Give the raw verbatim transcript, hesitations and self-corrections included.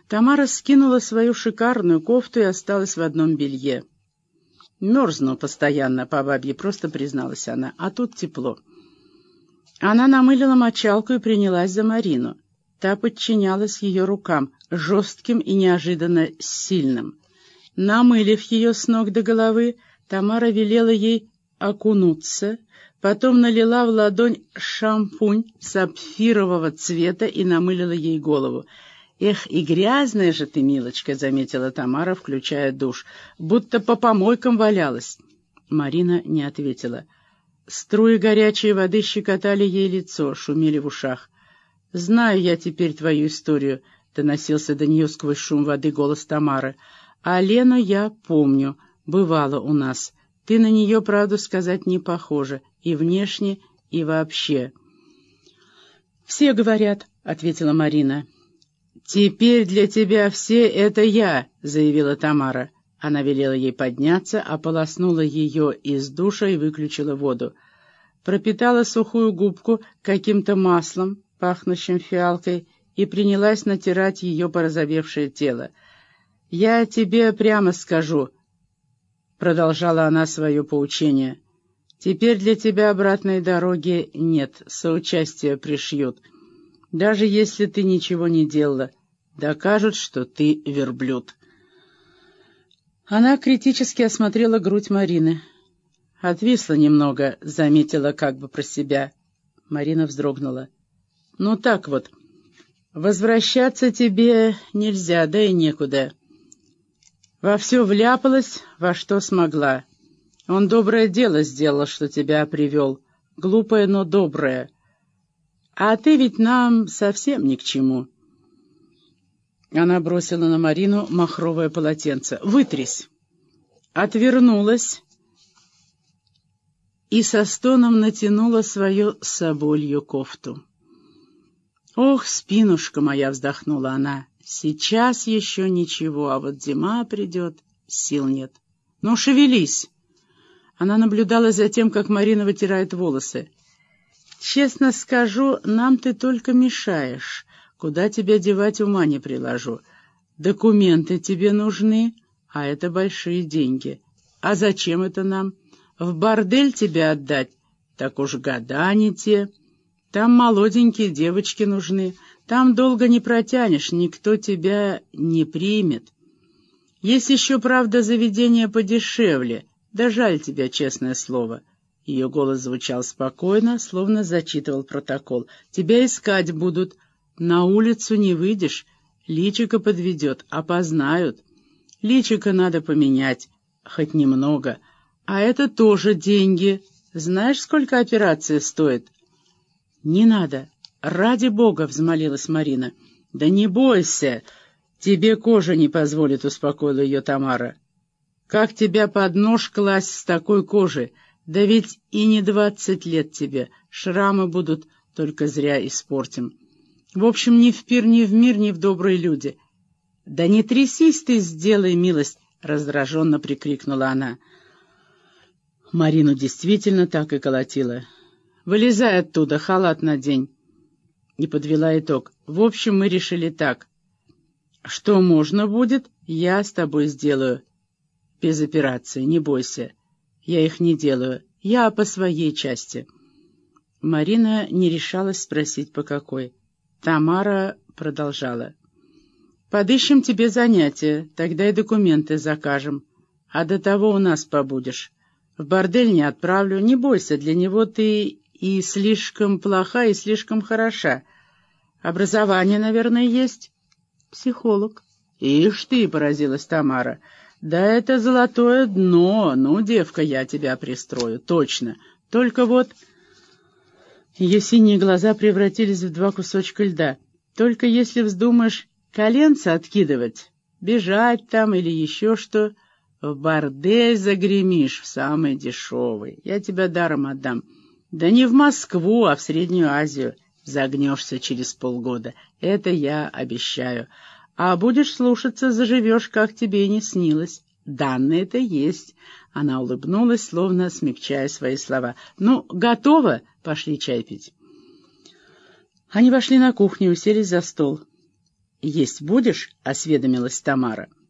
Тамара скинула свою шикарную кофту и осталась в одном белье. «Мерзну постоянно по бабье», — просто призналась она, — «а тут тепло». Она намылила мочалку и принялась за Марину. Та подчинялась ее рукам, жестким и неожиданно сильным. Намылив ее с ног до головы, Тамара велела ей окунуться, потом налила в ладонь шампунь сапфирового цвета и намылила ей голову. «Эх, и грязная же ты, милочка», — заметила Тамара, включая душ, — «будто по помойкам валялась». Марина не ответила. Струи горячей воды щекотали ей лицо, шумели в ушах. «Знаю я теперь твою историю», — доносился до нее сквозь шум воды голос Тамары. «А Лену я помню, бывала у нас. Ты на нее, правду сказать, не похожа, и внешне, и вообще». «Все говорят», — ответила Марина. «Теперь для тебя все это я», — заявила Тамара. Она велела ей подняться, ополоснула ее из душа и выключила воду. Пропитала сухую губку каким-то маслом, пахнущим фиалкой, и принялась натирать ее порозовевшее тело. «Я тебе прямо скажу», — продолжала она свое поучение, — «теперь для тебя обратной дороги нет, соучастия пришьют. Даже если ты ничего не делала, докажут, что ты верблюд». Она критически осмотрела грудь Марины. «Отвисла немного», — заметила как бы про себя. Марина вздрогнула. «Ну так вот, возвращаться тебе нельзя, да и некуда. Во все вляпалась, во что смогла. Он доброе дело сделал, что тебя привел. Глупое, но доброе. А ты ведь нам совсем ни к чему». Она бросила на Марину махровое полотенце. «Вытрись!» Отвернулась и со стоном натянула свою соболью кофту. «Ох, спинушка моя!» — вздохнула она. «Сейчас еще ничего, а вот зима придет, сил нет. Ну, шевелись!» Она наблюдала за тем, как Марина вытирает волосы. «Честно скажу, нам ты только мешаешь. Куда тебя девать, ума не приложу. Документы тебе нужны, а это большие деньги. А зачем это нам? В бордель тебя отдать? Так уж года не те. Там молоденькие девочки нужны. Там долго не протянешь, никто тебя не примет. Есть еще, правда, заведение подешевле. Да жаль тебя, честное слово». Ее голос звучал спокойно, словно зачитывал протокол. «Тебя искать будут. На улицу не выйдешь, личико подведет, опознают. Личико надо поменять, хоть немного. А это тоже деньги. Знаешь, сколько операция стоит?» «Не надо. Ради бога!» — взмолилась Марина. «Да не бойся. Тебе кожа не позволит», — успокоила ее Тамара. «Как тебя под нож класть с такой кожей? Да ведь и не двадцать лет тебе. Шрамы будут, только зря испортим. В общем, ни в пир, ни в мир, ни в добрые люди». «Да не трясись ты, сделай милость!» — раздраженно прикрикнула она. Марину действительно так и колотила. «Вылезай оттуда, халат надень». И подвела итог. «В общем, мы решили так. Что можно будет, я с тобой сделаю. Без операции, не бойся. Я их не делаю. Я по своей части». Марина не решалась спросить, по какой. Тамара продолжала. «Подыщем тебе занятия, тогда и документы закажем. А до того у нас побудешь. В бордель не отправлю, не бойся, для него ты и слишком плоха, и слишком хороша. Образование, наверное, есть?» «Психолог». «Ишь ты!» — поразилась Тамара. «Да это золотое дно. Ну, девка, я тебя пристрою, точно. Только вот...» Ее синие глаза превратились в два кусочка льда. «Только если вздумаешь коленца откидывать, бежать там или еще что, в бордель загремишь, в самый дешевый. Я тебя даром отдам. Да не в Москву, а в Среднюю Азию. Загнешься через полгода. Это я обещаю. А будешь слушаться, заживешь, как тебе и не снилось. Данные-то есть». Она улыбнулась, словно смягчая свои слова. «Ну, готово? Пошли чай пить». Они вошли на кухню и уселись за стол. «Есть будешь?» — осведомилась Тамара.